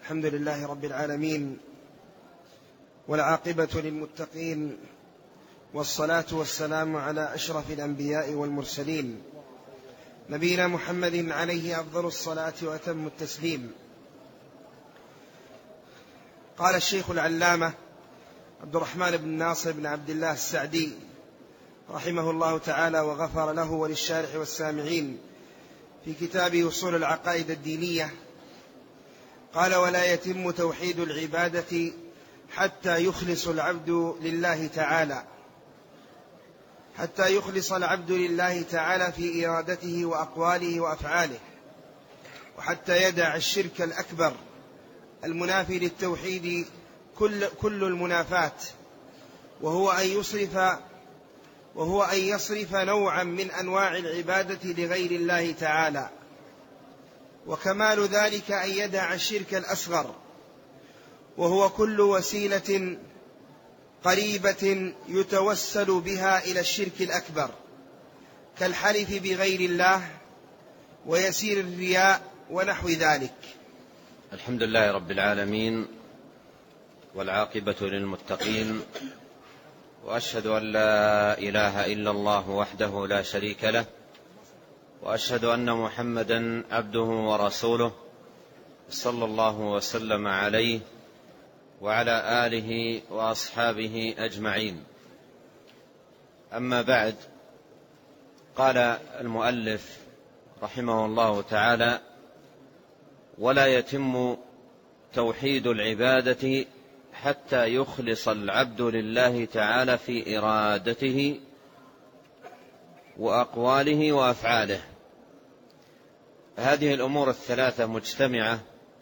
الحمد لله رب العالمين، والعاقبة للمتقين، والصلاة والسلام على أشرف الأنبياء والمرسلين، نبينا محمد عليه أفضل الصلاة وأتم التسليم. قال الشيخ العلامة عبد الرحمن بن ناصر بن عبد الله السعدي رحمه الله تعالى وغفر له وللشارح والسامعين في كتاب أصول العقائد الدينية، قال: ولا يتم توحيد العبادة حتى يخلص العبد لله تعالى، حتى يخلص العبد لله تعالى في إرادته وأقواله وأفعاله، وحتى يدع الشرك الأكبر المنافي للتوحيد كل المنافاة، وهو أن يصرف نوعا من أنواع العبادة لغير الله تعالى. وكمال ذلك أن يدع الشرك الأصغر، وهو كل وسيلة قريبة يتوسل بها إلى الشرك الأكبر، كالحلف بغير الله ويسير الرياء ونحو ذلك. الحمد لله رب العالمين، والعاقبة للمتقين، وأشهد أن لا إله إلا الله وحده لا شريك له، وأشهد أن محمدا عبده ورسوله صلى الله وسلم عليه وعلى آله وأصحابه أجمعين. أما بعد، قال المؤلف رحمه الله تعالى: ولا يتم توحيد العبادة حتى يخلص العبد لله تعالى في إرادته وأقواله وأفعاله. هذه الأمور الثلاثة مجتمعة،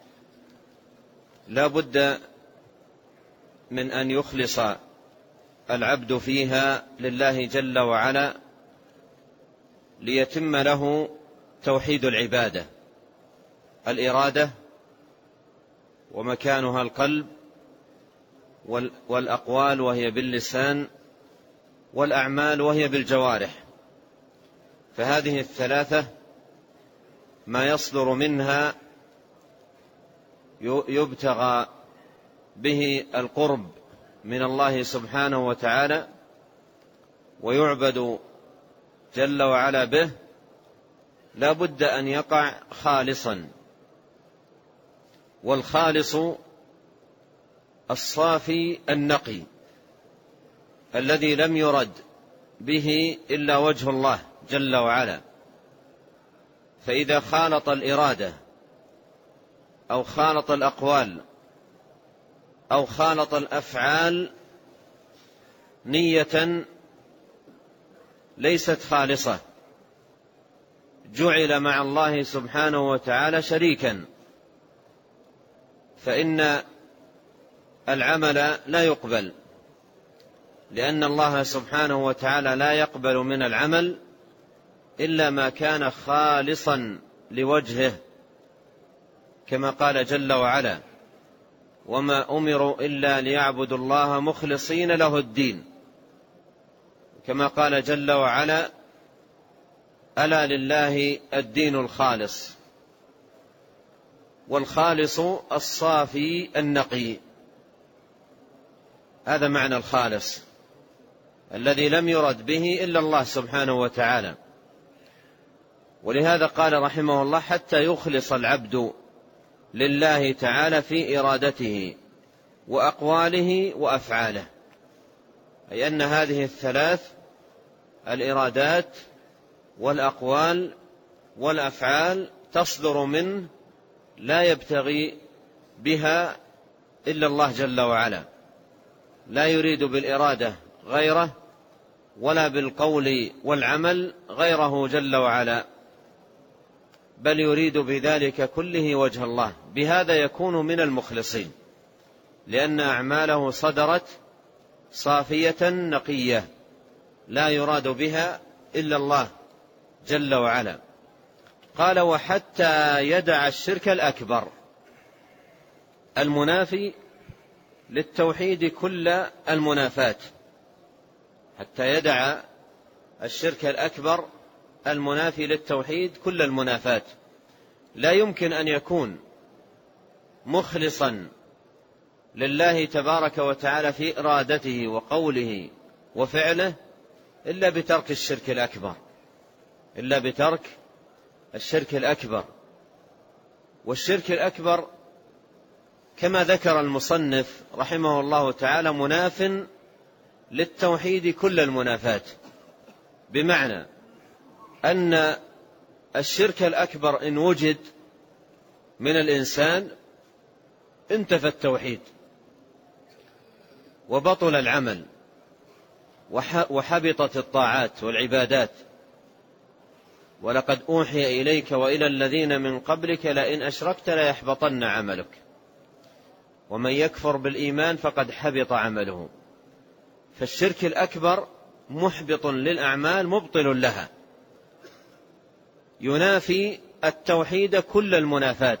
لا بد من أن يخلص العبد فيها لله جل وعلا ليتم له توحيد العبادة. الإرادة ومكانها القلب، والأقوال وهي باللسان، والأعمال وهي بالجوارح. فهذه الثلاثة ما يصدر منها يبتغى به القرب من الله سبحانه وتعالى، ويعبد جل وعلا به، لا بد أن يقع خالصا. والخالص الصافي النقي الذي لم يرد به إلا وجه الله جل وعلا. فإذا خالط الإرادة أو خالط الأقوال أو خالط الأفعال نية ليست خالصة، جعل مع الله سبحانه وتعالى شريكا، فإن العمل لا يقبل، لأن الله سبحانه وتعالى لا يقبل من العمل إلا ما كان خالصا لوجهه، كما قال جل وعلا: وما أمروا إلا ليعبدوا الله مخلصين له الدين، كما قال جل وعلا: ألا لله الدين الخالص. والخالص الصافي النقي، هذا معنى الخالص، الذي لم يرد به إلا الله سبحانه وتعالى. ولهذا قال رحمه الله: حتى يخلص العبد لله تعالى في إرادته وأقواله وأفعاله، أي أن هذه الثلاث، الإرادات والأقوال والأفعال، تصدر منه لا يبتغي بها إلا الله جل وعلا، لا يريد بالإرادة غيره، ولا بالقول والعمل غيره جل وعلا، بل يريد بذلك كله وجه الله. بهذا يكون من المخلصين، لأن أعماله صدرت صافية نقية لا يراد بها إلا الله جل وعلا. قال: وحتى يدع الشرك الأكبر المنافي للتوحيد كل المنافات. حتى يدع الشرك الأكبر المنافي للتوحيد كل المنافات. لا يمكن أن يكون مخلصا لله تبارك وتعالى في إرادته وقوله وفعله إلا بترك الشرك الأكبر، إلا بترك الشرك الأكبر. والشرك الأكبر كما ذكر المصنف رحمه الله تعالى مناف للتوحيد كل المنافات، بمعنى أن الشرك الأكبر إن وجد من الإنسان انتفى التوحيد وبطل العمل وحبطت الطاعات والعبادات. ولقد أوحي إليك وإلى الذين من قبلك لئن أشركت ليحبطن عملك ومن يكفر بالإيمان فقد حبط عمله. فالشرك الأكبر محبط للأعمال مبطل لها، ينافي التوحيد كل المنافات.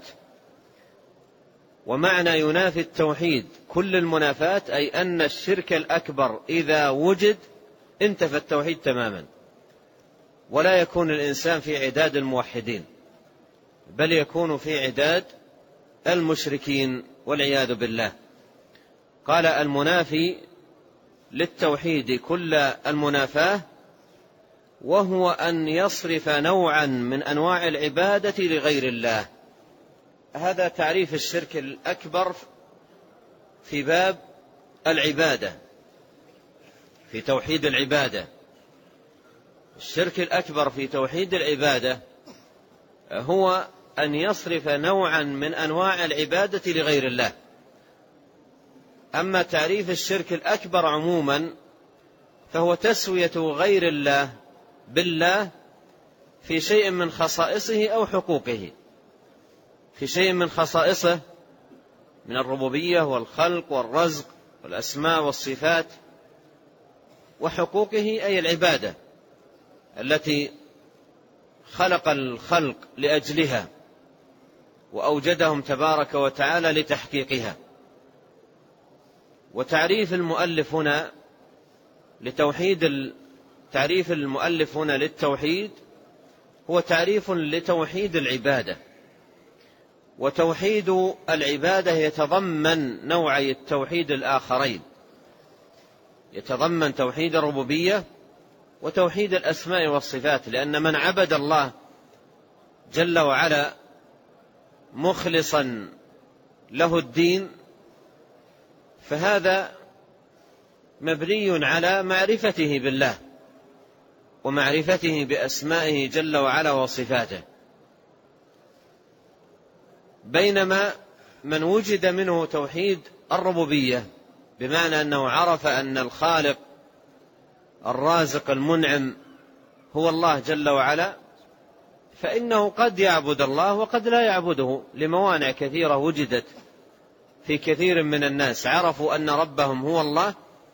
ومعنى ينافي التوحيد كل المنافات أي أن الشرك الأكبر إذا وجد انتفى التوحيد تماما، ولا يكون الإنسان في عداد الموحدين بل يكون في عداد المشركين والعياذ بالله. قال المنافي للتوحيد كل المنافاة وهو أن يصرف نوعا من أنواع العبادة لغير الله. هذا تعريف الشرك الأكبر في باب العبادة، في توحيد العبادة. الشرك الأكبر في توحيد العبادة هو أن يصرف نوعا من أنواع العبادة لغير الله. أما تعريف الشرك الأكبر عموما فهو تسوية غير الله بالله في شيء من خصائصه أو حقوقه، في شيء من خصائصه من الربوبية والخلق والرزق والأسماء والصفات، وحقوقه أي العبادة التي خلق الخلق لأجلها وأوجدهم تبارك وتعالى لتحقيقها. وتعريف المؤلف هنا تعريف المؤلف هنا للتوحيد هو تعريف لتوحيد العبادة. وتوحيد العبادة يتضمن نوعي التوحيد الآخرين، يتضمن توحيد الربوبية وتوحيد الأسماء والصفات، لأن من عبد الله جل وعلا مخلصا له الدين فهذا مبني على معرفته بالله ومعرفته بأسمائه جل وعلا وصفاته. بينما من وجد منه توحيد الربوبية بمعنى أنه عرف أن الخالق الرازق المنعم هو الله جل وعلا، فإنه قد يعبد الله وقد لا يعبده لموانع كثيرة وجدت في كثير من الناس. عرفوا أن ربهم هو الله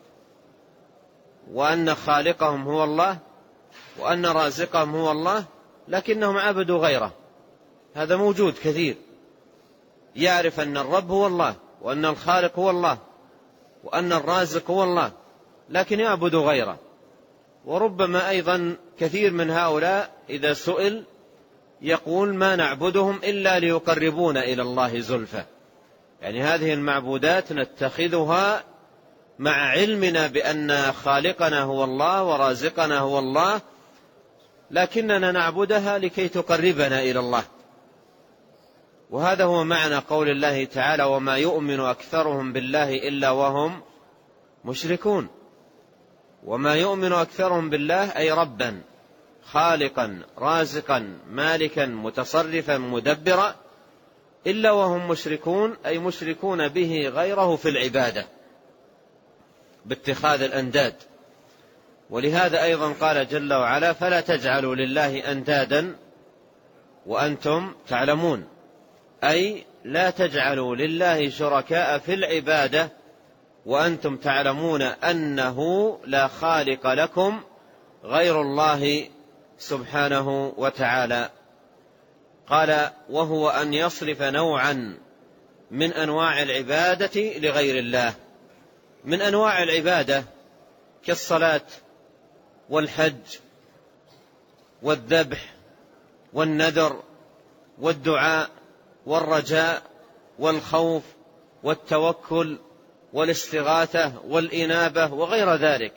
وأن خالقهم هو الله وأن رازقهم هو الله، لكنهم عبدوا غيره. هذا موجود كثير، يعرف أن الرب هو الله وأن الخالق هو الله وأن الرازق هو الله، لكن يعبد غيره. وربما أيضا كثير من هؤلاء إذا سئل يقول ما نعبدهم إلا ليقربونا إلى الله زلفى، يعني هذه المعبودات نتخذها مع علمنا بأن خالقنا هو الله ورازقنا هو الله، لكننا نعبدها لكي تقربنا إلى الله. وهذا هو معنى قول الله تعالى وما يؤمن أكثرهم بالله إلا وهم مشركون. وما يؤمن أكثرهم بالله أي ربا خالقا رازقا مالكا متصرفا مدبرا إلا وهم مشركون، أي مشركون به غيره في العبادة باتخاذ الأنداد. ولهذا أيضا قال جل وعلا فلا تجعلوا لله أندادا وأنتم تعلمون، أي لا تجعلوا لله شركاء في العبادة وأنتم تعلمون أنه لا خالق لكم غير الله سبحانه وتعالى. قال وهو أن يصرف نوعا من أنواع العبادة لغير الله. من أنواع العبادة كالصلاة والحج والذبح والنذر والدعاء والرجاء والخوف والتوكل والاستغاثة والإنابة وغير ذلك.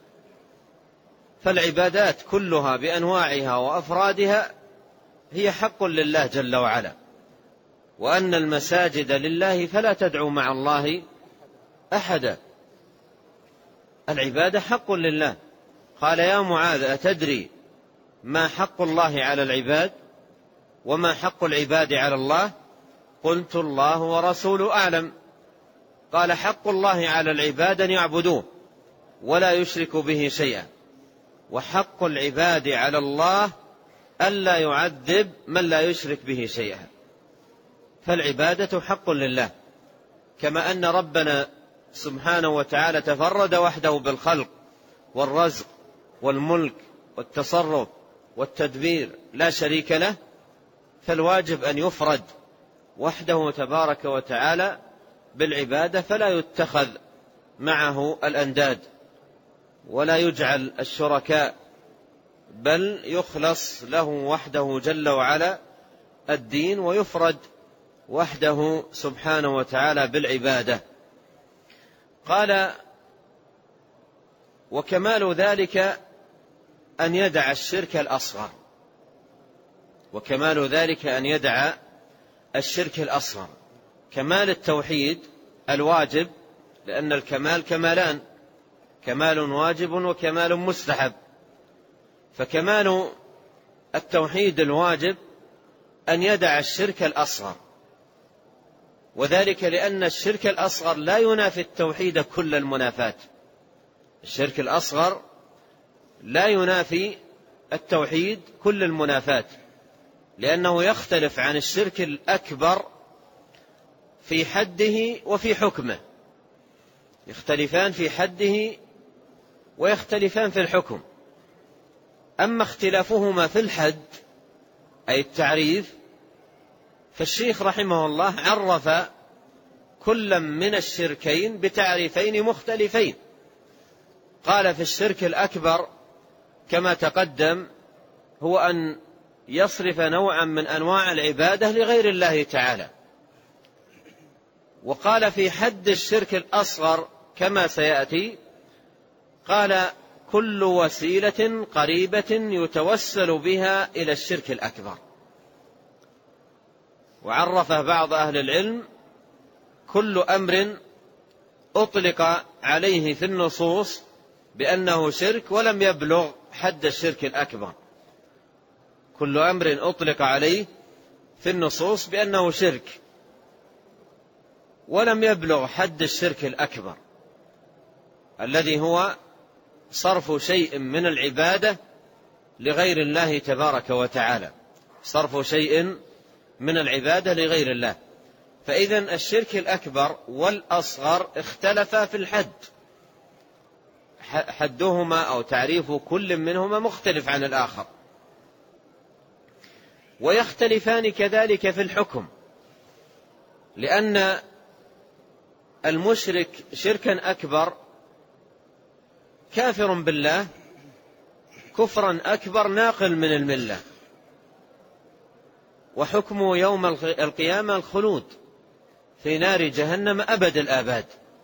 فالعبادات كلها بأنواعها وأفرادها هي حق لله جل وعلا، وأن المساجد لله فلا تدعوا مع الله أحدا. العبادة حق لله. قال يا معاذ أتدري ما حق الله على العباد وما حق العباد على الله؟ قلت الله ورسوله أعلم. قال حق الله على العباد أن يعبدوه ولا يشركوا به شيئا، وحق العباد على الله ألا يعذب من لا يشرك به شيئا. فالعبادة حق لله، كما أن ربنا سبحانه وتعالى تفرد وحده بالخلق والرزق والملك والتصرف والتدبير لا شريك له، فالواجب أن يفرد وحده تبارك وتعالى بالعبادة، فلا يتخذ معه الأنداد ولا يجعل الشركاء، بل يخلص له وحده جل وعلا الدين ويفرد وحده سبحانه وتعالى بالعبادة. قال وكمال ذلك أن يدع الشرك الأصغر، وكمال ذلك أن يدع الشرك الأصغر. كمال التوحيد الواجب، لأن الكمال كمالان، كمال واجب وكمال مستحب. فكمال التوحيد الواجب أن يدع الشرك الأصغر، وذلك لأن الشرك الأصغر لا ينافي التوحيد كل المنافات. الشرك الأصغر لا ينافي التوحيد كل المنافات، لأنه يختلف عن الشرك الأكبر في حده وفي حكمه، يختلفان في حده ويختلفان في الحكم. أما اختلافهما في الحد أي التعريف، فالشيخ رحمه الله عرف كل من الشركين بتعريفين مختلفين. قال في الشرك الأكبر كما تقدم هو أن يصرف نوعا من أنواع العبادة لغير الله تعالى. وقال في حد الشرك الأصغر كما سيأتي، قال كل وسيلة قريبة يتوسل بها إلى الشرك الأكبر. وعرفه بعض أهل العلم كل أمر أطلق عليه في النصوص بأنه شرك ولم يبلغ حد الشرك الأكبر. كل أمر أطلق عليه في النصوص بأنه شرك ولم يبلغ حد الشرك الأكبر، الذي هو صرف شيء من العبادة لغير الله تبارك وتعالى، صرف شيء من العبادة لغير الله. فإذن الشرك الأكبر والأصغر اختلفا في الحد، حدهما أو تعريف كل منهما مختلف عن الآخر، ويختلفان كذلك في الحكم، لأن المشرك شركا أكبر كافر بالله كفرا أكبر ناقل من الملة، وحكمه يوم القيامة الخلود في نار جهنم أبد الآباد.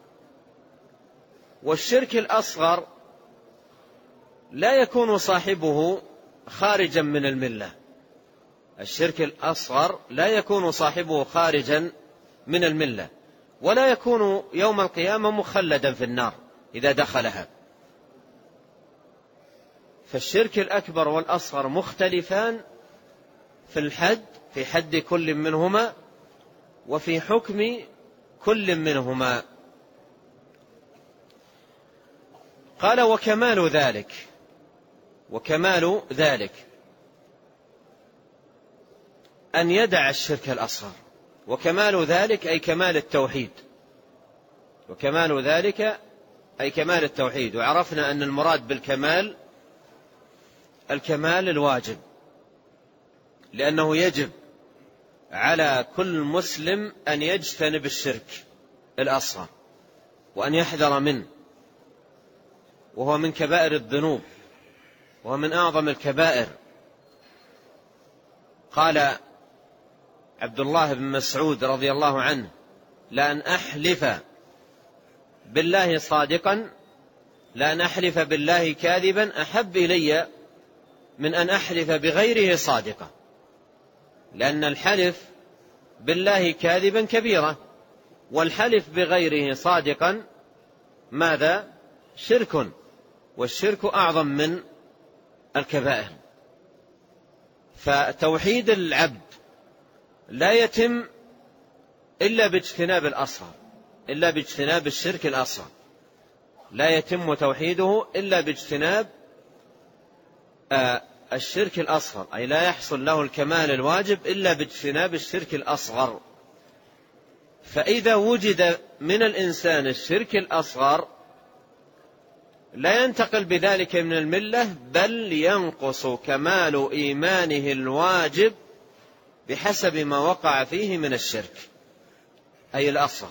والشرك الأصغر لا يكون صاحبه خارجا من الملة، الشرك الأصغر لا يكون صاحبه خارجا من الملة، ولا يكون يوم القيامة مخلدا في النار إذا دخلها. فالشرك الأكبر والأصغر مختلفان في الحد، في حد كل منهما وفي حكم كل منهما. قال وكمال ذلك، وكمال ذلك أن يدع الشرك الأصغر. وكمال ذلك أي كمال التوحيد، وكمال ذلك أي كمال التوحيد. وعرفنا أن المراد بالكمال الكمال الواجب، لأنه يجب على كل مسلم أن يجتنب الشرك الأصغر وأن يحذر منه، وهو من كبائر الذنوب وهو من أعظم الكبائر. قال عبد الله بن مسعود رضي الله عنه: لأن أحلف بالله صادقا لأن أحلف بالله كاذبا أحب إلي من أن أحلف بغيره صادقا، لأن الحلف بالله كاذبا كبيرة، والحلف بغيره صادقا ماذا؟ شرك، والشرك أعظم من الكبائر. فتوحيد العبد لا يتم إلا باجتناب الأصغر، إلا باجتناب الشرك الأصغر، لا يتم توحيده إلا باجتناب الشرك الأصغر، أي لا يحصل له الكمال الواجب إلا باجتناب الشرك الأصغر. فإذا وجد من الإنسان الشرك الأصغر لا ينتقل بذلك من الملة، بل ينقص كمال إيمانه الواجب بحسب ما وقع فيه من الشرك، أي الأصغر.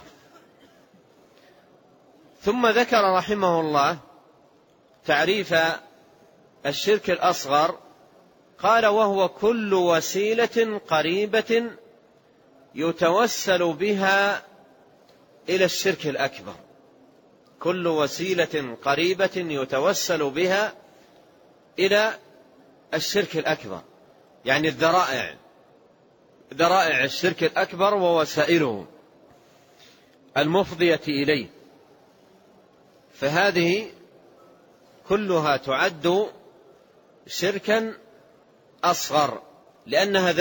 ثم ذكر رحمه الله تعريف الشرك الأصغر، قال: وهو كل وسيلة قريبة يتوسل بها إلى الشرك الأكبر. كل وسيلة قريبة يتوسل بها إلى الشرك الأكبر، يعني ذرائع الشرك الأكبر ووسائله المفضية إليه، فهذه كلها تعد شركا أصغر، لأنها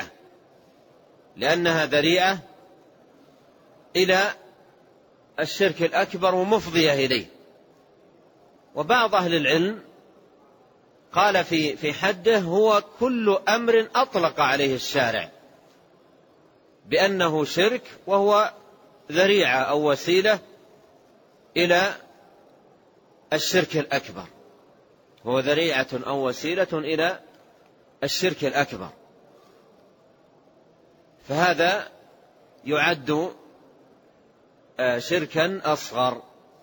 ذريعة إلى الشرك الأكبر ومفضية إليه. وبعض أهل العلم قال في حده: هو كل أمر أطلق عليه الشارع بأنه شرك، وهو ذريعة أو وسيلة إلى الشرك الأكبر، هو ذريعة أو وسيلة إلى الشرك الأكبر، فهذا يعد شركا أصغر.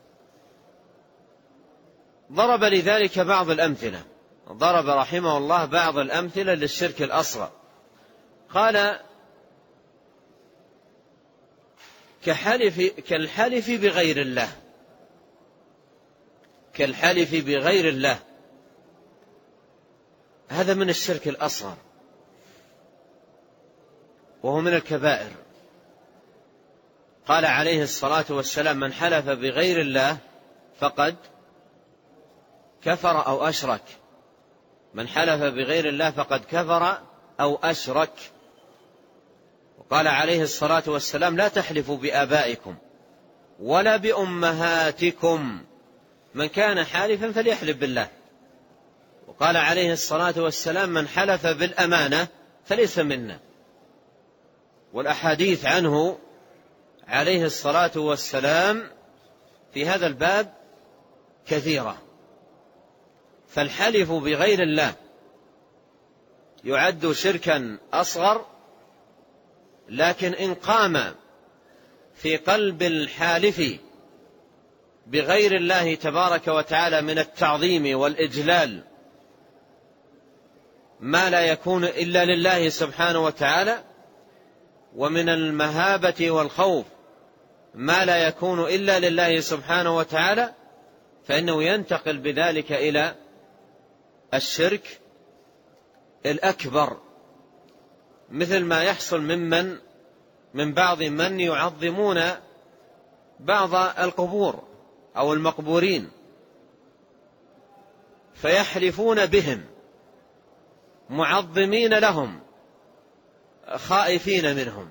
ضرب لذلك بعض الأمثلة، ضرب رحمه الله بعض الأمثلة للشرك الأصغر. قال: كالحلف بغير الله، كالحلف بغير الله، هذا من الشرك الأصغر وهو من الكبائر. قال عليه الصلاة والسلام: من حلف بغير الله فقد كفر أو أشرك. من حلف بغير الله فقد كفر أو أشرك. وقال عليه الصلاة والسلام: لا تحلفوا بآبائكم ولا بأمهاتكم، من كان حالفا فليحلف بالله. وقال عليه الصلاة والسلام: من حلف بالأمانة فليس منا. والأحاديث عنه عليه الصلاة والسلام في هذا الباب كثيرة. فالحلف بغير الله يعد شركا أصغر، لكن إن قام في قلب الحالف بغير الله تبارك وتعالى من التعظيم والإجلال ما لا يكون إلا لله سبحانه وتعالى، ومن المهابة والخوف ما لا يكون إلا لله سبحانه وتعالى، فإنه ينتقل بذلك إلى الشرك الأكبر، مثل ما يحصل من بعض من يعظمون بعض القبور أو المقبورين، فيحلفون بهم معظمين لهم خائفين منهم،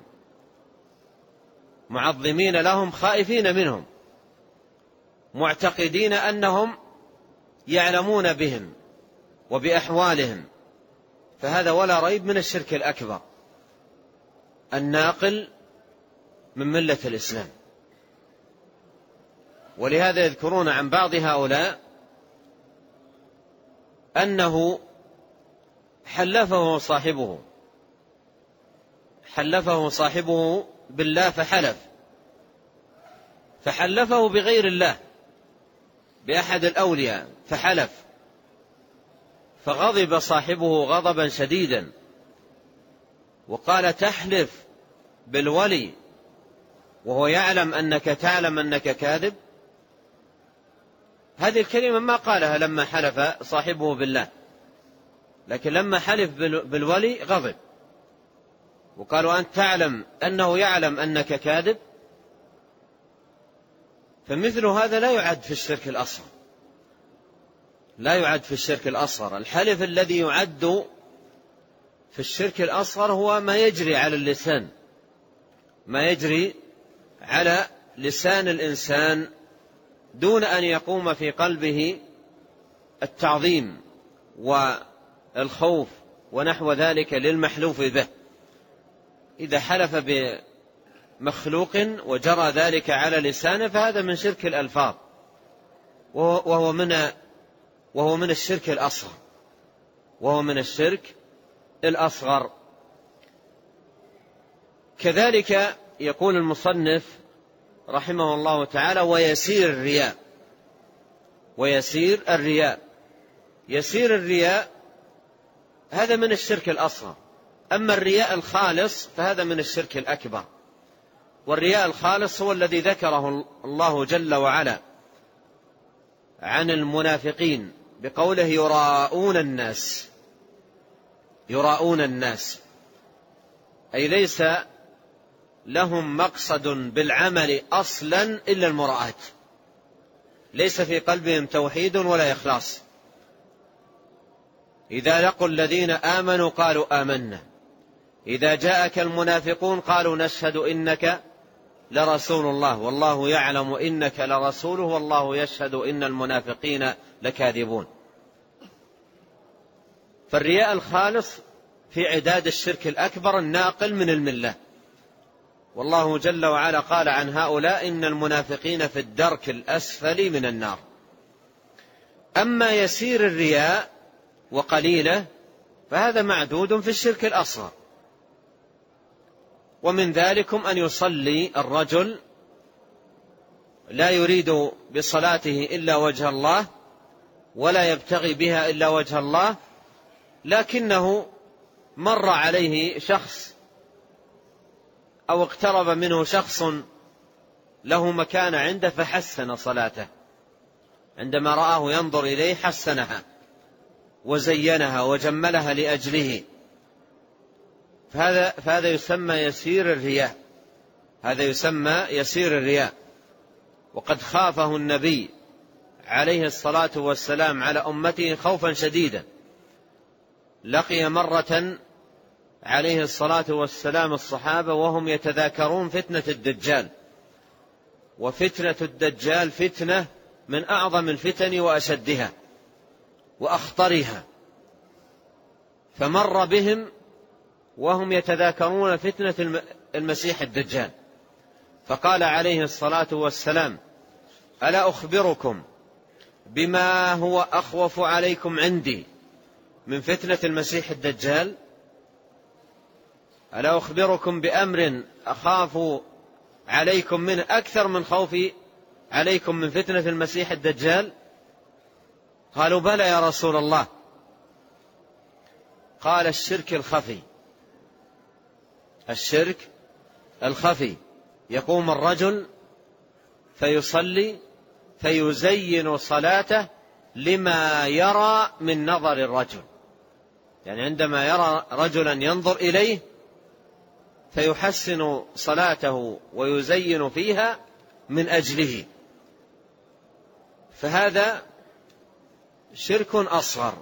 معظمين لهم خائفين منهم، معتقدين أنهم يعلمون بهم وبأحوالهم. فهذا ولا ريب من الشرك الأكبر الناقل من ملة الإسلام. ولهذا يذكرون عن بعض هؤلاء أنه حلفه صاحبه بالله فحلفه بغير الله بأحد الأولياء فحلف، فغضب صاحبه غضبا شديدا وقال: تحلف بالولي وهو يعلم أنك تعلم أنك كاذب، هذه الكلمة ما قالها لما حلف صاحبه بالله، لكن لما حلف بالولي غضب وقالوا أنت تعلم أنه يعلم أنك كاذب. فمثل هذا لا يعد في الشرك الأصغر، لا يعد في الشرك الأصغر. الحلف الذي يعد في الشرك الأصغر هو ما يجري على اللسان، ما يجري على لسان الإنسان دون أن يقوم في قلبه التعظيم والخوف ونحو ذلك للمحلوف به. إذا حلف بمخلوق وجرى ذلك على لسانه فهذا من شرك الألفاظ، وهو من الشرك الأصغر، وهو من الشرك الأصغر. كذلك يقول المصنف رحمه الله تعالى: ويسير الرياء. ويسير الرياء، يسير الرياء هذا من الشرك الأصغر. أما الرياء الخالص فهذا من الشرك الأكبر. والرياء الخالص هو الذي ذكره الله جل وعلا عن المنافقين بقوله: يراءون الناس. يراءون الناس أي ليس لهم مقصد بالعمل أصلا إلا المراءة، ليس في قلبهم توحيد ولا إخلاص. إذا لقوا الذين آمنوا قالوا آمنا، إذا جاءك المنافقون قالوا نشهد إنك لرسول الله والله يعلم إنك لرسوله والله يشهد إن المنافقين لكاذبون. فالرياء الخالص في عداد الشرك الأكبر الناقل من الملة، والله جل وعلا قال عن هؤلاء: إن المنافقين في الدرك الأسفل من النار. أما يسير الرياء وقليله فهذا معدود في الشرك الأصغر. ومن ذلكم أن يصلي الرجل لا يريد بصلاته إلا وجه الله ولا يبتغي بها إلا وجه الله، لكنه مر عليه شخص أو اقترب منه شخص له مكان عنده فحسن صلاته، عندما رآه ينظر إليه حسنها وزينها وجملها لأجله، فهذا يسمى يسير الرياء، هذا يسمى يسير الرياء. وقد خافه النبي عليه الصلاة والسلام على أمته خوفا شديدا. لقي مرة عليه الصلاة والسلام الصحابة وهم يتذاكرون فتنة الدجال، وفتنة الدجال فتنة من أعظم الفتن وأشدها وأخطرها، فمر بهم وهم يتذاكرون فتنة المسيح الدجال، فقال عليه الصلاة والسلام: ألا أخبركم بما هو أخوف عليكم عندي من فتنة المسيح الدجال؟ ألا أخبركم بأمر أخاف عليكم من أكثر من خوفي عليكم من فتنة المسيح الدجال؟ قالوا: بلى يا رسول الله. قال: الشرك الخفي. الشرك الخفي، يقوم الرجل فيصلي فيزين صلاته لما يرى من نظر الرجل، يعني عندما يرى رجلا ينظر إليه فيحسن صلاته ويزين فيها من أجله، فهذا شرك أصغر.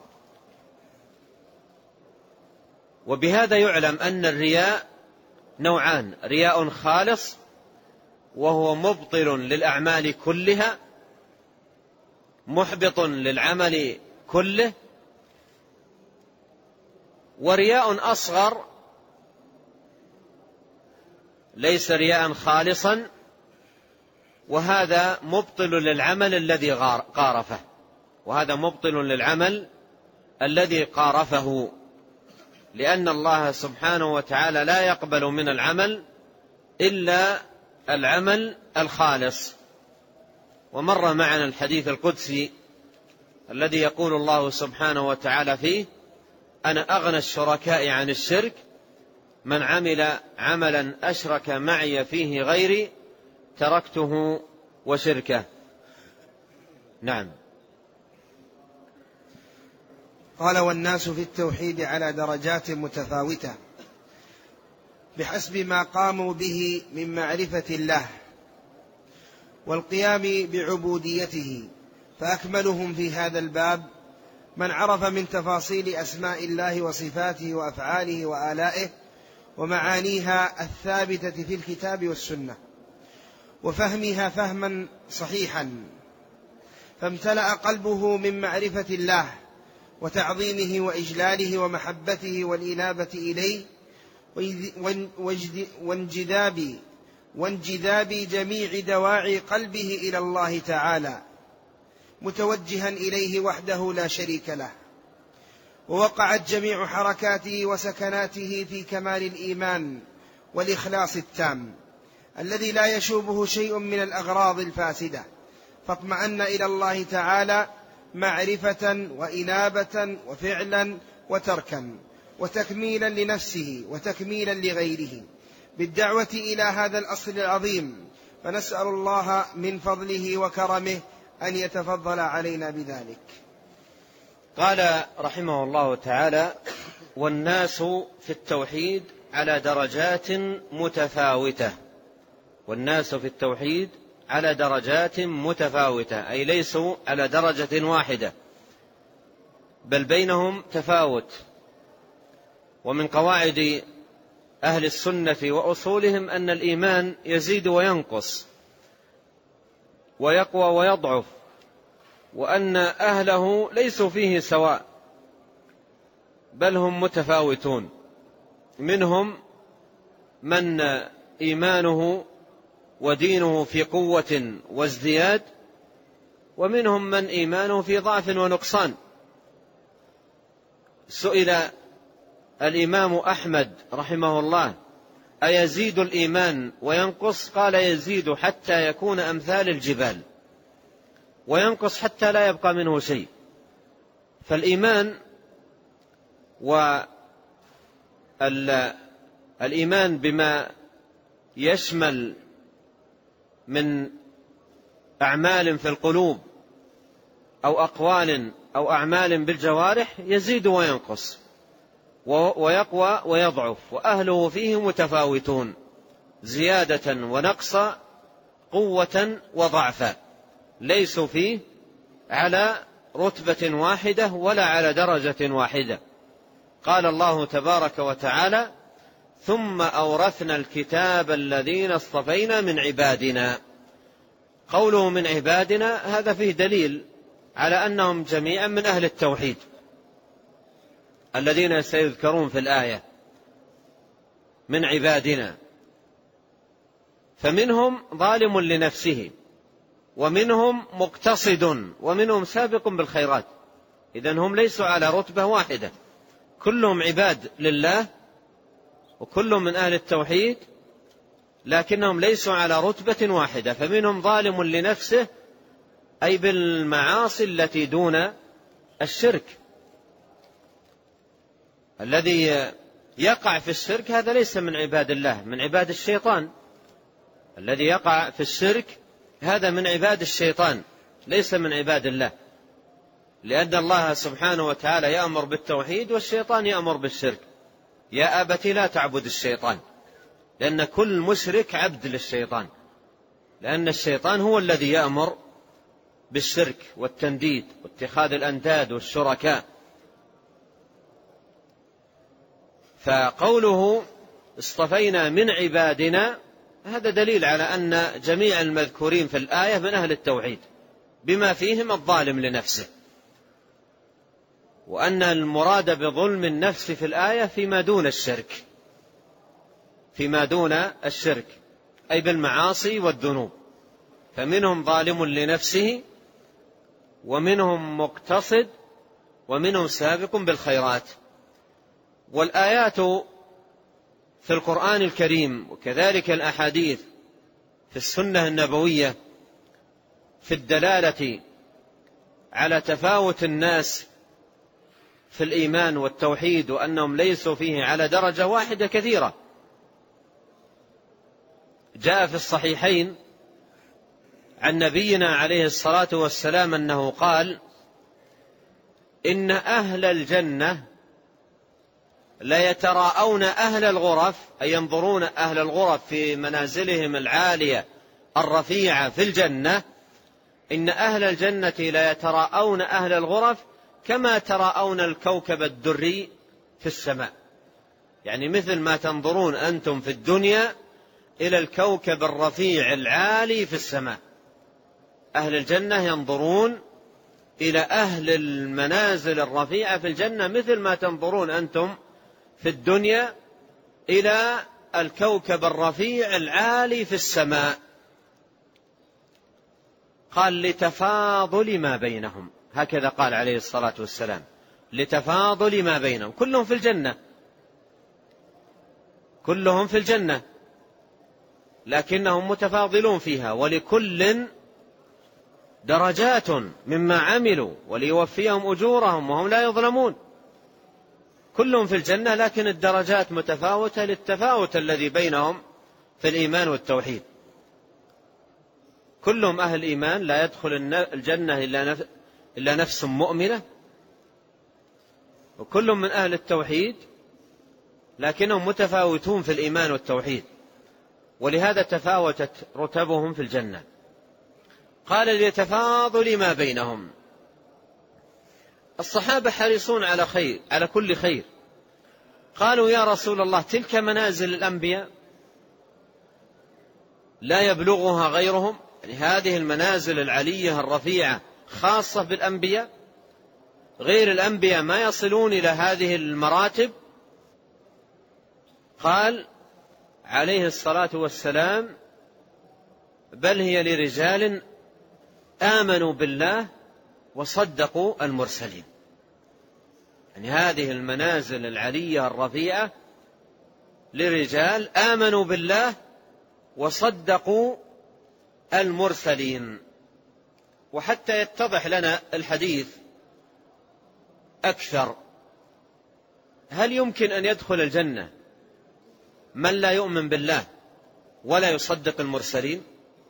وبهذا يعلم أن الرياء نوعان: رياء خالص وهو مبطل للأعمال كلها محبط للعمل كله، ورياء أصغر ليس رياء خالصا وهذا مبطل للعمل الذي قارفه، وهذا مبطل للعمل الذي قارفه، لأن الله سبحانه وتعالى لا يقبل من العمل إلا العمل الخالص. ومر معنا الحديث القدسي الذي يقول الله سبحانه وتعالى فيه: أنا أغنى الشركاء عن الشرك من عمل عملا أشرك معي فيه غيري تركته وشركه. نعم. قال: والناس في التوحيد على درجات متفاوتة بحسب ما قاموا به من معرفة الله والقيام بعبوديته، فأكملهم في هذا الباب من عرف من تفاصيل أسماء الله وصفاته وأفعاله وآلائه ومعانيها الثابتة في الكتاب والسنة، وفهمها فهما صحيحا، فامتلأ قلبه من معرفة الله وتعظيمه وإجلاله ومحبته والإنابة إليه وانجذاب جميع دواعي قلبه إلى الله تعالى، متوجها إليه وحده لا شريك له. ووقعت جميع حركاته وسكناته في كمال الإيمان والإخلاص التام الذي لا يشوبه شيء من الأغراض الفاسدة، فاطمأن إلى الله تعالى معرفة وإنابة وفعلا وتركا وتكميلا لنفسه وتكميلا لغيره بالدعوة إلى هذا الأصل العظيم، فنسأل الله من فضله وكرمه أن يتفضل علينا بذلك. قال رحمه الله تعالى: والناس في التوحيد على درجات متفاوتة. والناس في التوحيد على درجات متفاوتة، أي ليسوا على درجة واحدة، بل بينهم تفاوت. ومن قواعد أهل السنة وأصولهم أن الإيمان يزيد وينقص ويقوى ويضعف، وأن أهله ليسوا فيه سواء، بل هم متفاوتون. منهم من إيمانه ودينه في قوة وازدياد، ومنهم من إيمانه في ضعف ونقصان. سئل الإمام أحمد رحمه الله: أيزيد الإيمان وينقص؟ قال: يزيد حتى يكون أمثال الجبال، وينقص حتى لا يبقى منه شيء. فالإيمان والإيمان بما يشمل من أعمال في القلوب أو أقوال أو أعمال بالجوارح يزيد وينقص ويقوى ويضعف، وأهله فيه متفاوتون، زيادة ونقصا، قوة وضعفا، ليسوا فيه على رتبة واحدة ولا على درجة واحدة. قال الله تبارك وتعالى: ثم أورثنا الكتاب الذين اصطفينا من عبادنا. قوله من عبادنا هذا فيه دليل على أنهم جميعا من أهل التوحيد الذين سيذكرون في الآية من عبادنا، فمنهم ظالم لنفسه، ومنهم مقتصد، ومنهم سابق بالخيرات. إذن هم ليسوا على رتبة واحدة، كلهم عباد لله وكلهم من أهل التوحيد، لكنهم ليسوا على رتبة واحدة. فمنهم ظالم لنفسه، أي بالمعاصي التي دون الشرك. الذي يقع في الشرك هذا ليس من عباد الله، من عباد الشيطان. الذي يقع في الشرك هذا من عباد الشيطان، ليس من عباد الله، لأن الله سبحانه وتعالى يأمر بالتوحيد والشيطان يأمر بالشرك. يا أبت لا تعبد الشيطان، لأن كل مشرك عبد للشيطان، لأن الشيطان هو الذي يأمر بالشرك والتنديد واتخاذ الأنداد والشركاء. فقوله اصطفينا من عبادنا هذا دليل على أن جميع المذكورين في الآية من أهل التوحيد، بما فيهم الظالم لنفسه، وأن المراد بظلم النفس في الآية فيما دون الشرك، فيما دون الشرك أي بالمعاصي والذنوب. فمنهم ظالم لنفسه، ومنهم مقتصد، ومنهم سابق بالخيرات. والآيات في القرآن الكريم وكذلك الأحاديث في السنة النبوية في الدلالة على تفاوت الناس في الإيمان والتوحيد، وأنهم ليسوا فيه على درجة واحدة كثيرة، جاء في الصحيحين عن نبينا عليه الصلاة والسلام أنه قال: إن أهل الجنة ليتراءون أهل الغرف، أي ينظرون أهل الغرف في منازلهم العالية الرفيعة في الجنة. إن أهل الجنة ليتراءون أهل الغرف كما تراءون الكوكب الدري في السماء، يعني مثل ما تنظرون أنتم في الدنيا إلى الكوكب الرفيع العالي في السماء، أهل الجنة ينظرون إلى أهل المنازل الرفيعة في الجنة مثل ما تنظرون أنتم في الدنيا إلى الكوكب الرفيع العالي في السماء. قال: لتفاضل ما بينهم، هكذا قال عليه الصلاة والسلام، لتفاضل ما بينهم، كلهم في الجنة، كلهم في الجنة، لكنهم متفاضلون فيها، ولكل درجات مما عملوا وليوفيهم أجورهم وهم لا يظلمون. كلهم في الجنة لكن الدرجات متفاوتة للتفاوت الذي بينهم في الإيمان والتوحيد. كلهم أهل إيمان، لا يدخل الجنة إلا نفس مؤمنة، وكلهم من أهل التوحيد لكنهم متفاوتون في الإيمان والتوحيد، ولهذا تفاوتت رتبهم في الجنة. قال: ليتفاضل ما بينهم. الصحابة حريصون على خير، على كل خير. قالوا: يا رسول الله، تلك منازل الأنبياء لا يبلغها غيرهم، يعني هذه المنازل العلية الرفيعة خاصة بالأنبياء، غير الأنبياء ما يصلون إلى هذه المراتب؟ قال عليه الصلاة والسلام: بل هي لرجال آمنوا بالله وصدقوا المرسلين. يعني هذه المنازل العلية الرفيعة لرجال آمنوا بالله وصدقوا المرسلين. وحتى يتضح لنا الحديث أكثر، هل يمكن أن يدخل الجنة من لا يؤمن بالله ولا يصدق المرسلين؟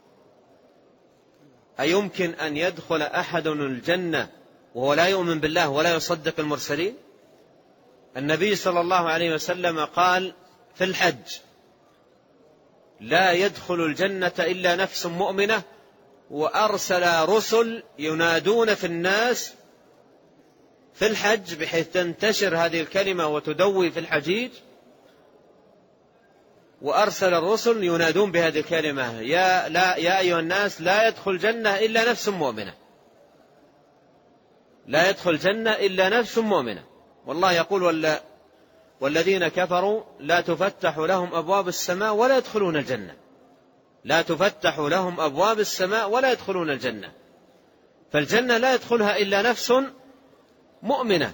أيمكن أن يدخل أحد الجنة وهو لا يؤمن بالله ولا يصدق المرسلين؟ النبي صلى الله عليه وسلم قال في الحج: لا يدخل الجنة إلا نفس مؤمنة، وأرسل رسل ينادون في الناس في الحج بحيث تنتشر هذه الكلمة وتدوي في الحجيج، وأرسل الرسل ينادون بهذه الكلمة: يا أيها الناس لا يدخل الجنة إلا نفس مؤمنة، لا يدخل الجنة إلا نفس مؤمنة. والله يقول: والذين كفروا لا تفتح لهم أبواب السماء ولا يدخلون الجنة، لا تفتح لهم أبواب السماء ولا يدخلون الجنة. فالجنة لا يدخلها إلا نفس مؤمنة.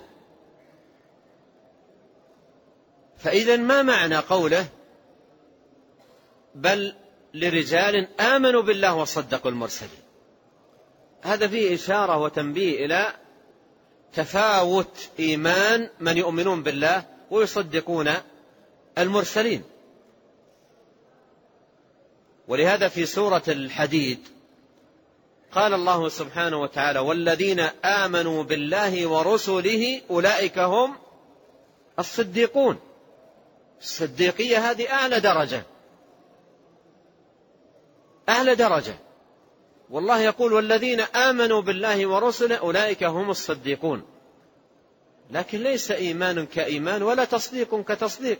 فإذا ما معنى قوله بل لرجال آمنوا بالله وصدقوا المرسلين؟ هذا فيه إشارة وتنبيه إلى تفاوت إيمان من يؤمنون بالله ويصدقون المرسلين. ولهذا في سورة الحديد قال الله سبحانه وتعالى: والذين آمنوا بالله ورسله أولئك هم الصديقون. الصديقية هذه أعلى درجة، أعلى درجة. والله يقول: والذين آمنوا بالله ورسله أولئك هم الصديقون. لكن ليس إيمان كإيمان ولا تصديق كتصديق،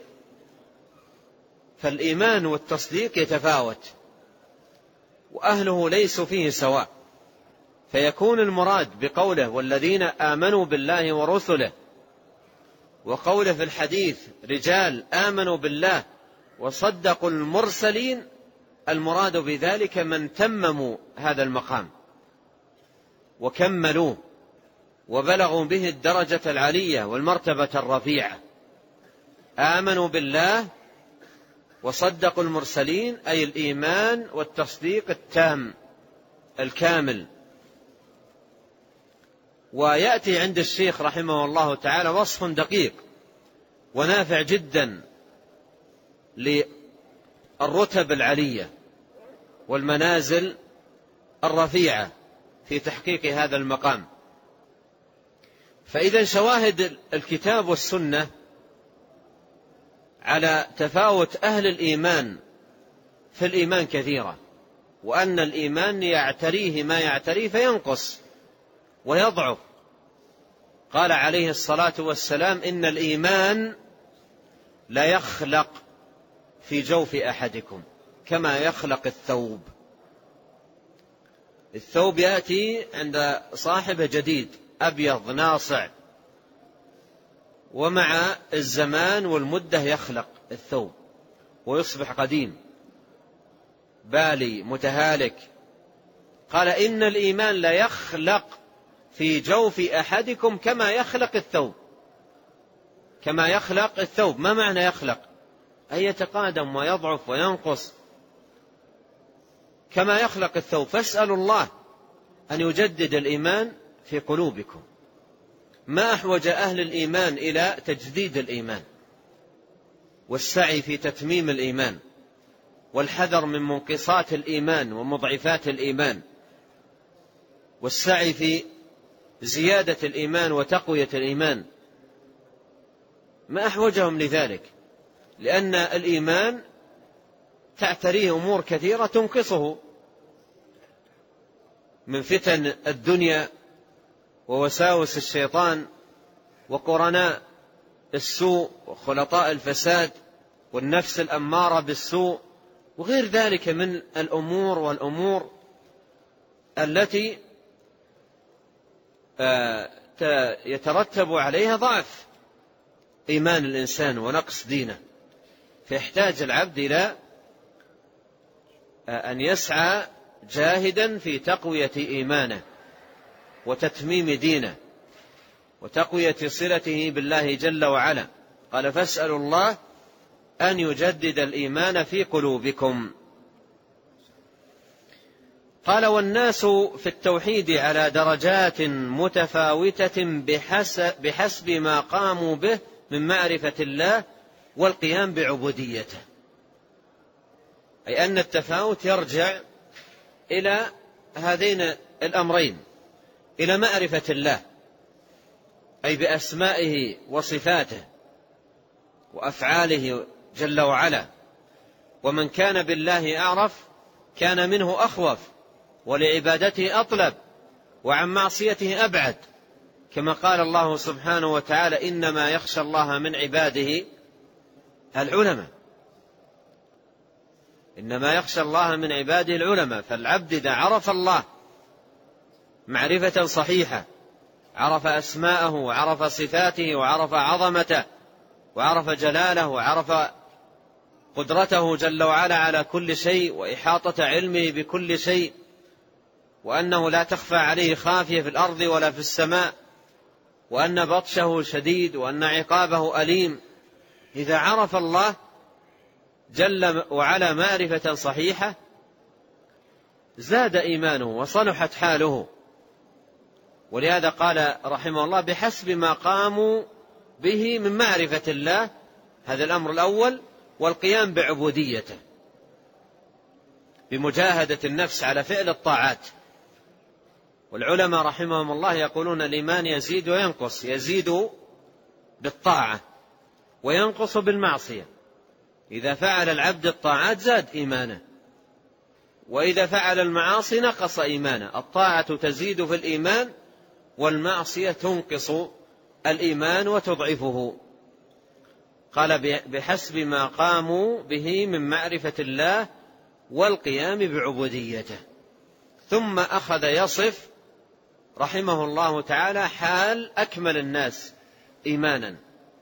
فالإيمان والتصديق يتفاوت وأهله ليسوا فيه سواء. فيكون المراد بقوله والذين آمنوا بالله ورسله، وقوله في الحديث رجال آمنوا بالله وصدقوا المرسلين، المراد بذلك من تمموا هذا المقام وكملوه وبلغوا به الدرجة العالية والمرتبة الرفيعة. آمنوا بالله وصدقوا المرسلين، أي الإيمان والتصديق التام الكامل. ويأتي عند الشيخ رحمه الله تعالى وصف دقيق ونافع جدا للرتب العلية والمنازل الرفيعة في تحقيق هذا المقام. فإذا شواهد الكتاب والسنة على تفاوت أهل الإيمان في الإيمان كثيرة، وأن الإيمان يعتريه ما يعتريه فينقص ويضعف. قال عليه الصلاة والسلام: إن الإيمان لا يخلق في جوف أحدكم كما يخلق الثوب. الثوب يأتي عند صاحبه جديد أبيض ناصع، ومع الزمان والمدة يخلق الثوب ويصبح قديم بالي متهالك. قال: إن الإيمان لا يخلق في جوف أحدكم كما يخلق الثوب. كما يخلق الثوب، ما معنى يخلق؟ أي يتقادم ويضعف وينقص كما يخلق الثوب. فاسألوا الله أن يجدد الإيمان في قلوبكم. ما أحوج أهل الإيمان إلى تجديد الإيمان والسعي في تتميم الإيمان والحذر من منقصات الإيمان ومضعفات الإيمان والسعي في زيادة الإيمان وتقوية الإيمان. ما أحوجهم لذلك؟ لأن الإيمان تعتريه أمور كثيرة تنقصه من فتن الدنيا ووساوس الشيطان وقرناء السوء وخلطاء الفساد والنفس الأمارة بالسوء وغير ذلك من الأمور التي يترتب عليها ضعف إيمان الإنسان ونقص دينه. فيحتاج العبد إلى أن يسعى جاهدا في تقوية إيمانه وتتميم دينه وتقوية صلته بالله جل وعلا. قال: فاسألوا الله أن يجدد الإيمان في قلوبكم. قال: والناس في التوحيد على درجات متفاوتة بحسب ما قاموا به من معرفة الله والقيام بعبوديته. أي أن التفاوت يرجع إلى هذين الأمرين: إلى معرفة الله أي بأسمائه وصفاته وأفعاله جل وعلا. ومن كان بالله أعرف كان منه أخوف، ولعبادته أطلب، وعن معصيته أبعد، كما قال الله سبحانه وتعالى: إنما يخشى الله من عباده العلماء. إنما يخشى الله من عباده العلماء. فالعبد إذا عرف الله معرفة صحيحة، عرف أسماءه وعرف صفاته وعرف عظمته وعرف جلاله وعرف قدرته جل وعلا على كل شيء وإحاطة علمه بكل شيء، وأنه لا تخفى عليه خافية في الأرض ولا في السماء، وأن بطشه شديد وأن عقابه أليم. إذا عرف الله جل وعلا معرفة صحيحة زاد إيمانه وصلحت حاله. ولهذا قال رحمه الله: بحسب ما قاموا به من معرفة الله، هذا الأمر الأول، والقيام بعبوديته بمجاهدة النفس على فعل الطاعات. والعلماء رحمهم الله يقولون: الإيمان يزيد وينقص، يزيد بالطاعة وينقص بالمعصية. إذا فعل العبد الطاعات زاد إيمانه، وإذا فعل المعاصي نقص إيمانه. الطاعة تزيد في الإيمان، والمعصية تنقص الإيمان وتضعفه. قال: بحسب ما قاموا به من معرفة الله والقيام بعبوديته. ثم أخذ يصف رحمه الله تعالى حال أكمل الناس إيمانا.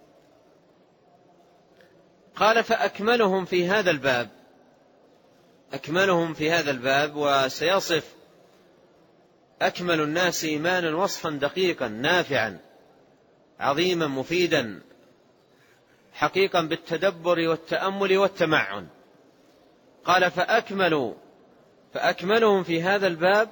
قال: فأكملهم في هذا الباب، أكملهم في هذا الباب، وسيصف أكمل الناس إيمانا وصفا دقيقا نافعا عظيما مفيدا حقيقا بالتدبر والتأمل والتمعن. قال: فأكملهم في هذا الباب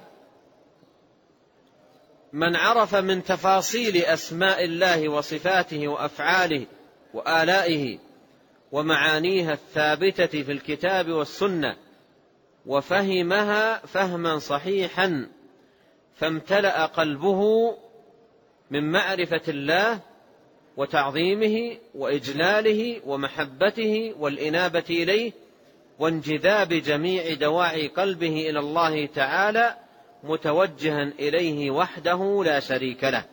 من عرف من تفاصيل أسماء الله وصفاته وأفعاله وآلائه ومعانيها الثابتة في الكتاب والسنة وفهمها فهما صحيحا، فامتلأ قلبه من معرفة الله وتعظيمه وإجلاله ومحبته والإنابة إليه، وانجذاب جميع دواعي قلبه إلى الله تعالى، متوجها إليه وحده لا شريك له.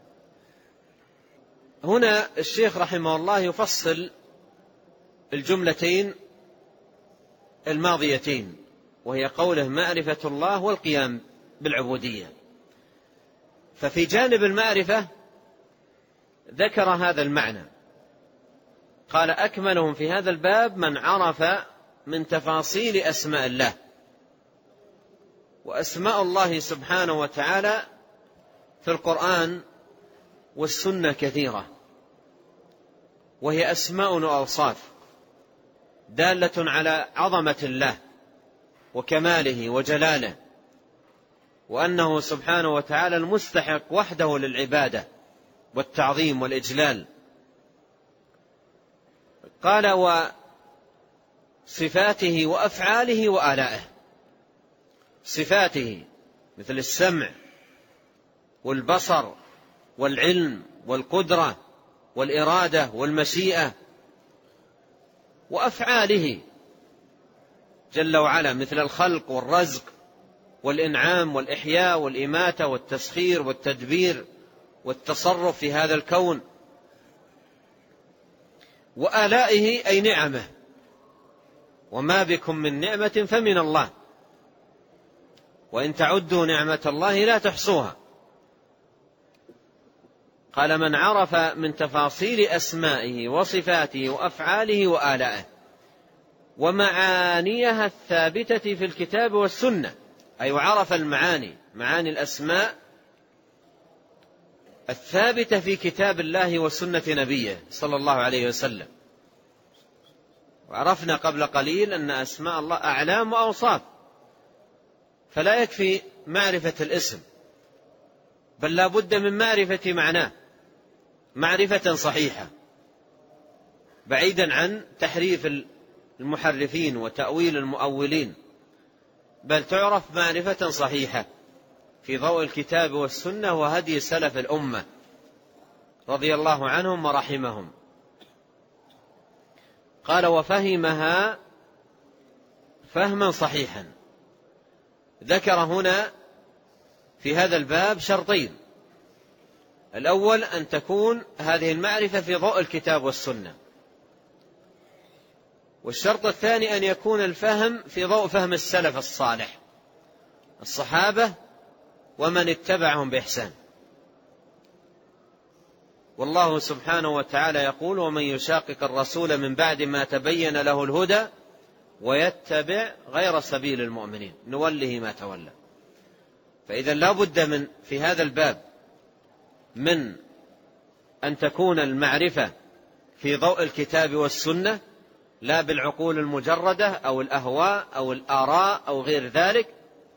هنا الشيخ رحمه الله يفصل الجملتين الماضيتين، وهي قوله معرفة الله والقيام بالعبودية. ففي جانب المعرفة ذكر هذا المعنى، قال: أكملهم في هذا الباب من عرف من تفاصيل أسماء الله. وأسماء الله سبحانه وتعالى في القرآن والسنة كثيرة، وهي أسماء وأوصاف دالة على عظمة الله وكماله وجلاله، وأنه سبحانه وتعالى المستحق وحده للعبادة والتعظيم والإجلال. قال: وصفاته وأفعاله وآلائه. صفاته مثل السمع والبصر والعلم والقدرة والإرادة والمشيئة، وأفعاله جل وعلا مثل الخلق والرزق والإنعام والإحياء والإماتة والتسخير والتدبير والتصرف في هذا الكون. وآلائه أي نعمه، وما بكم من نعمة فمن الله، وإن تعدوا نعمة الله لا تحصوها. قال: من عرف من تفاصيل أسمائه وصفاته وأفعاله وآلائه ومعانيها الثابتة في الكتاب والسنة، أي وعرف معاني الأسماء الثابتة في كتاب الله وسنة نبيه صلى الله عليه وسلم. وعرفنا قبل قليل أن أسماء الله أعلام وأوصاف، فلا يكفي معرفة الاسم، بل لا بد من معرفة معناه معرفة صحيحة، بعيدا عن تحريف المحرفين وتأويل المؤولين، بل تعرف معرفة صحيحة في ضوء الكتاب والسنة وهدي سلف الأمة رضي الله عنهم ورحمهم. قال: وفهمها فهما صحيحا. ذكر هنا في هذا الباب شرطين: الأول أن تكون هذه المعرفة في ضوء الكتاب والسنة، والشرط الثاني أن يكون الفهم في ضوء فهم السلف الصالح الصحابة ومن اتبعهم بإحسان. والله سبحانه وتعالى يقول: ومن يشاقق الرسول من بعد ما تبين له الهدى ويتبع غير سبيل المؤمنين نوله ما تولى. فإذا لا بد من في هذا الباب من أن تكون المعرفة في ضوء الكتاب والسنة، لا بالعقول المجردة أو الأهواء أو الآراء أو غير ذلك،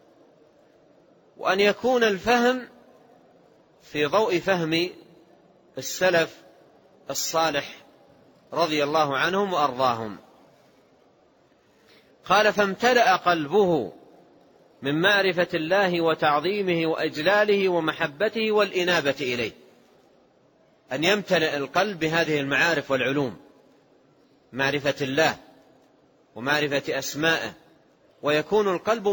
وأن يكون الفهم في ضوء فهم السلف الصالح رضي الله عنهم وأرضاهم. قال: فامتلأ قلبه من معرفة الله وتعظيمه وإجلاله ومحبته والإنابة إليه. أن يمتلئ القلب بهذه المعارف والعلوم، معرفة الله ومعرفة أسمائه، ويكون القلب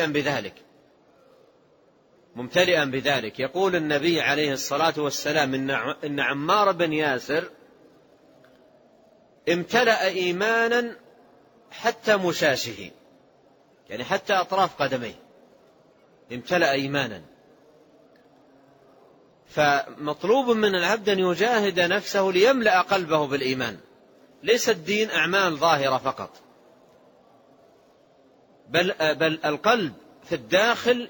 ممتلئا بذلك. يقول النبي عليه الصلاة والسلام: إن عمار بن ياسر امتلأ إيمانا حتى مشاشه، يعني حتى أطراف قدميه امتلأ إيمانا. فمطلوب من العبد أن يجاهد نفسه ليملأ قلبه بالإيمان. ليس الدين أعمال ظاهرة فقط، بل القلب في الداخل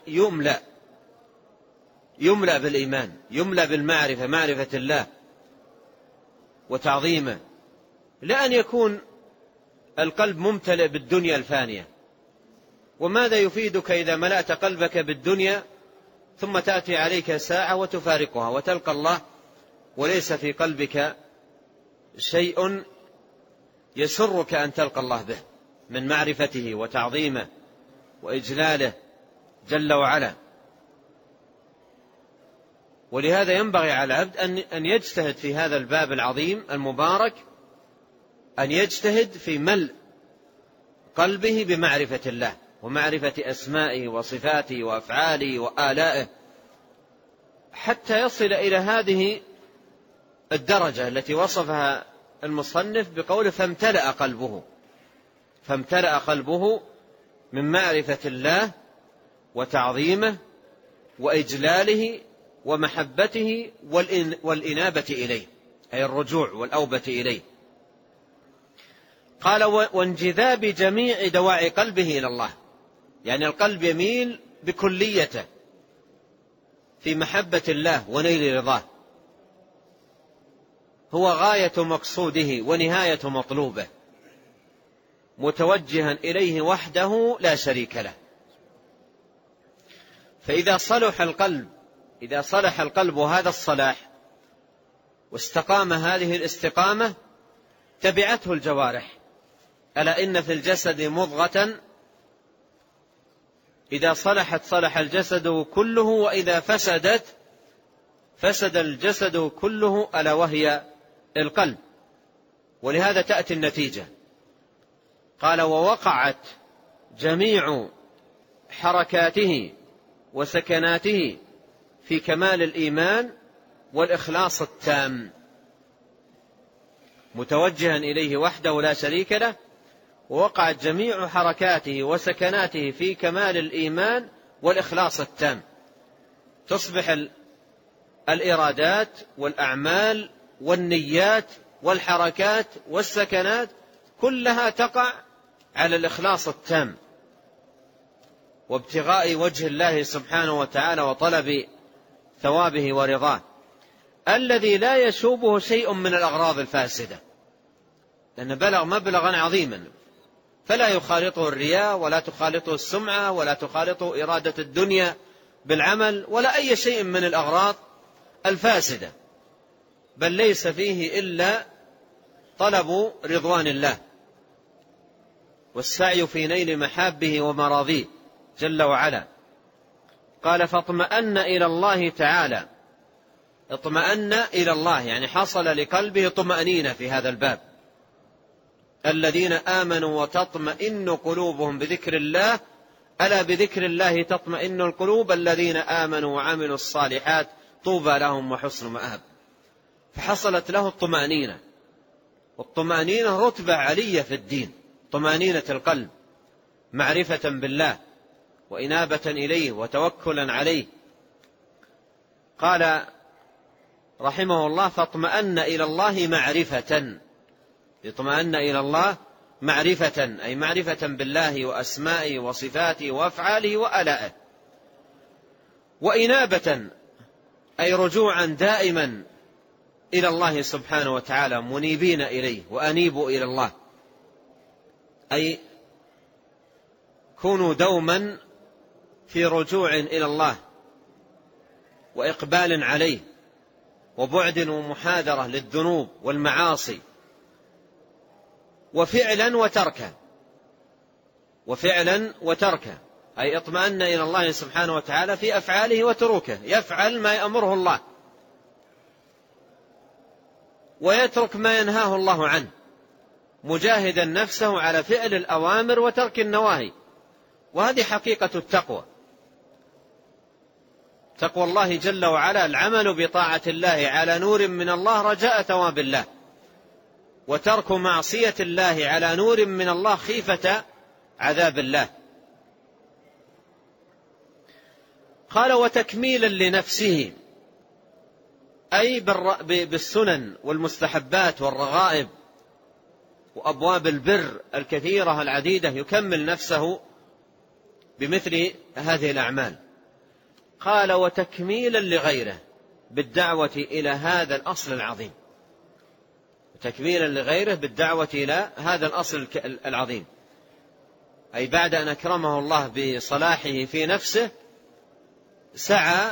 يملأ بالإيمان، يملأ بالمعرفة، معرفة الله وتعظيمه، لا أن يكون القلب ممتلئ بالدنيا الفانية. وماذا يفيدك إذا ملأت قلبك بالدنيا ثم تأتي عليك ساعة وتفارقها وتلقى الله وليس في قلبك شيء يسرك أن تلقى الله به من معرفته وتعظيمه وإجلاله جل وعلا. ولهذا ينبغي على العبد أن يجتهد في هذا الباب العظيم المبارك، أن يجتهد في ملء قلبه بمعرفة الله ومعرفة أسمائه وصفاته وأفعاله وآلائه، حتى يصل إلى هذه الدرجة التي وصفها المصنف بقوله فامتلأ قلبه من معرفة الله وتعظيمه وإجلاله ومحبته والإنابة إليه، أي الرجوع والأوبة إليه. قال وانجذاب جميع دواعي قلبه إلى الله، يعني القلب يميل بكليته في محبة الله ونيل رضاه، هو غاية مقصوده ونهاية مطلوبه، متوجها إليه وحده لا شريك له. فإذا صلح القلب هذا الصلاح واستقام هذه الاستقامة تبعته الجوارح. ألا إن في الجسد مضغة إذا صلحت صلح الجسد كله وإذا فسدت فسد الجسد كله، ألا وهي القلب. ولهذا تأتي النتيجة. قال ووقعت جميع حركاته وسكناته في كمال الإيمان والإخلاص التام، متوجها إليه وحده لا شريك له، ووقعت جميع حركاته وسكناته في كمال الإيمان والإخلاص التام. تصبح الإرادات والأعمال والنيات والحركات والسكنات كلها تقع على الإخلاص التام وابتغاء وجه الله سبحانه وتعالى وطلب ثوابه ورضاه، الذي لا يشوبه شيء من الأغراض الفاسدة، لأنه بلغ مبلغا عظيما، فلا يخالطه الرياء ولا تخالطه السمعة ولا تخالطه إرادة الدنيا بالعمل ولا أي شيء من الأغراض الفاسدة، بل ليس فيه إلا طلب رضوان الله والسعي في نيل محابه ومراضيه جل وعلا. قال فاطمأن إلى الله تعالى، اطمأن إلى الله يعني حصل لقلبه طمأنينة في هذا الباب. الذين آمنوا وتطمئن قلوبهم بذكر الله، ألا بذكر الله تطمئن القلوب، الذين آمنوا وعملوا الصالحات طوبى لهم وحسن مآب. فحصلت له الطمأنينة، والطمأنينة رتبة علية في الدين، طمأنينة القلب، معرفة بالله وإنابة إليه وتوكلا عليه. قال رحمه الله فاطمأن إلى الله معرفة، اطمأن إلى الله معرفة، أي معرفة بالله وأسمائه وصفاته وأفعاله وآلائه، وإنابة أي رجوعا دائما إلى الله سبحانه وتعالى، منيبين إليه، وأنيبوا إلى الله، أي كونوا دوما في رجوع إلى الله وإقبال عليه وبعد ومحاذرة للذنوب والمعاصي، وفعلا وتركا، أي اطمأن إلى الله سبحانه وتعالى في أفعاله وتروكه، يفعل ما يأمره الله ويترك ما ينهاه الله عنه، مجاهدا نفسه على فعل الأوامر وترك النواهي. وهذه حقيقة التقوى، تقوى الله جل وعلا العمل بطاعة الله على نور من الله رجاء ثواب الله، وترك معصية الله على نور من الله خيفة عذاب الله. قال وتكميلا لنفسه، أي بالسنن والمستحبات والرغائب وأبواب البر الكثيرة العديدة، يكمل نفسه بمثل هذه الأعمال. قال وتكميلا لغيره بالدعوة إلى هذا الأصل العظيم، تكميلا لغيره بالدعوة إلى هذا الأصل العظيم، أي بعد أن أكرمه الله بصلاحه في نفسه سعى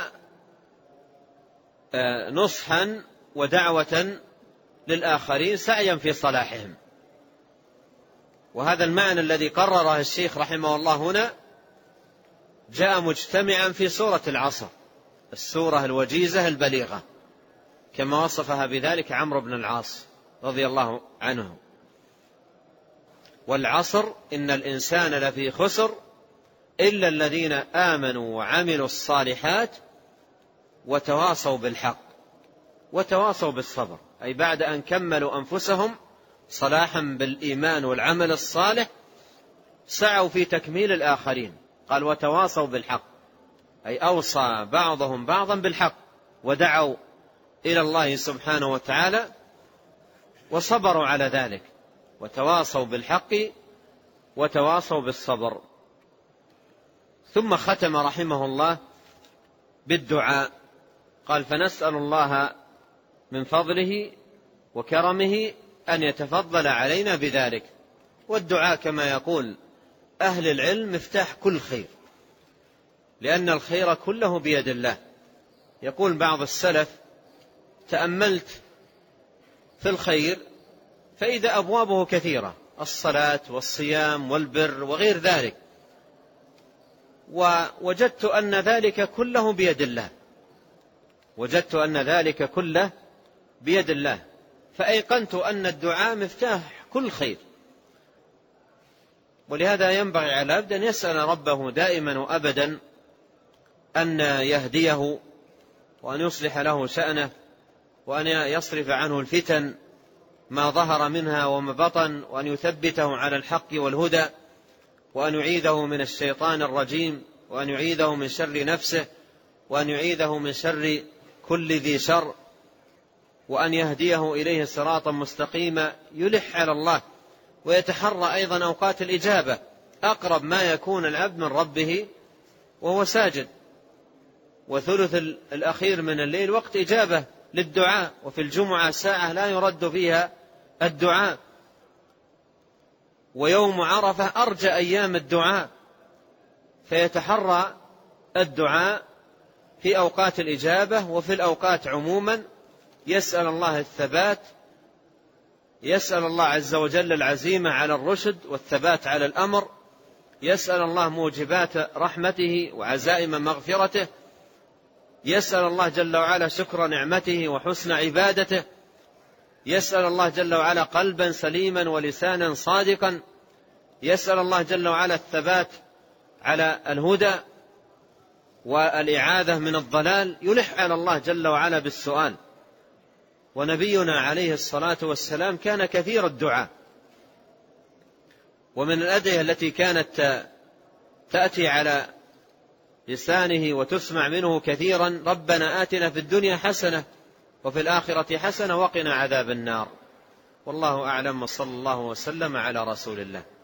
نصحا ودعوة للآخرين سعيا في صلاحهم. وهذا المعنى الذي قرره الشيخ رحمه الله هنا جاء مجتمعا في سورة العصر، السورة الوجيزة البليغة، كما وصفها بذلك عمرو بن العاص رضي الله عنه: والعصر إن الإنسان لفي خسر إلا الذين آمنوا وعملوا الصالحات وتواصوا بالحق وتواصوا بالصبر، أي بعد أن كملوا أنفسهم صلاحا بالإيمان والعمل الصالح سعوا في تكميل الآخرين. قال وتواصوا بالحق، أي أوصى بعضهم بعضا بالحق ودعوا إلى الله سبحانه وتعالى وصبروا على ذلك، وتواصوا بالحق وتواصوا بالصبر. ثم ختم رحمه الله بالدعاء، قال: فنسأل الله من فضله وكرمه أن يتفضل علينا بذلك. والدعاء كما يقول أهل العلم مفتاح كل خير، لأن الخير كله بيد الله. يقول بعض السلف: تأملت في الخير فإذا أبوابه كثيرة، الصلاة والصيام والبر وغير ذلك، ووجدت أن ذلك كله بيد الله، وجدت أن ذلك كله بيد الله، فأيقنت أن الدعاء مفتاح كل خير. ولهذا ينبغي على العبد أن يسأل ربه دائما وأبدا أن يهديه وأن يصلح له شأنه، وأن يصرف عنه الفتن ما ظهر منها وما بطن، وأن يثبته على الحق والهدى، وأن يعيذه من الشيطان الرجيم، وأن يعيذه من شر نفسه، وأن يعيذه من شر كل ذي شر، وأن يهديه إليه صراطا مستقيما. يلح على الله ويتحرى أيضا أوقات الإجابة، أقرب ما يكون العبد من ربه وهو ساجد، وثلث الأخير من الليل وقت إجابة للدعاء، وفي الجمعة ساعة لا يرد فيها الدعاء، ويوم عرفة أرجى أيام الدعاء، فيتحرى الدعاء في أوقات الإجابة وفي الأوقات عموما، يسأل الله الثبات، يسأل الله عز وجل العزيمة على الرشد والثبات على الأمر، يسأل الله موجبات رحمته وعزائم مغفرته، يسأل الله جل وعلا شكر نعمته وحسن عبادته، يسأل الله جل وعلا قلبا سليما ولسانا صادقا، يسأل الله جل وعلا الثبات على الهدى والإعاذة من الضلال، يلح على الله جل وعلا بالسؤال. ونبينا عليه الصلاة والسلام كان كثير الدعاء، ومن الأدعية التي كانت تأتي على لسانه وتسمع منه كثيرا: ربنا آتنا في الدنيا حسنة وفي الآخرة حسنة وقنا عذاب النار. والله أعلم، وصلى الله وسلم على رسول الله.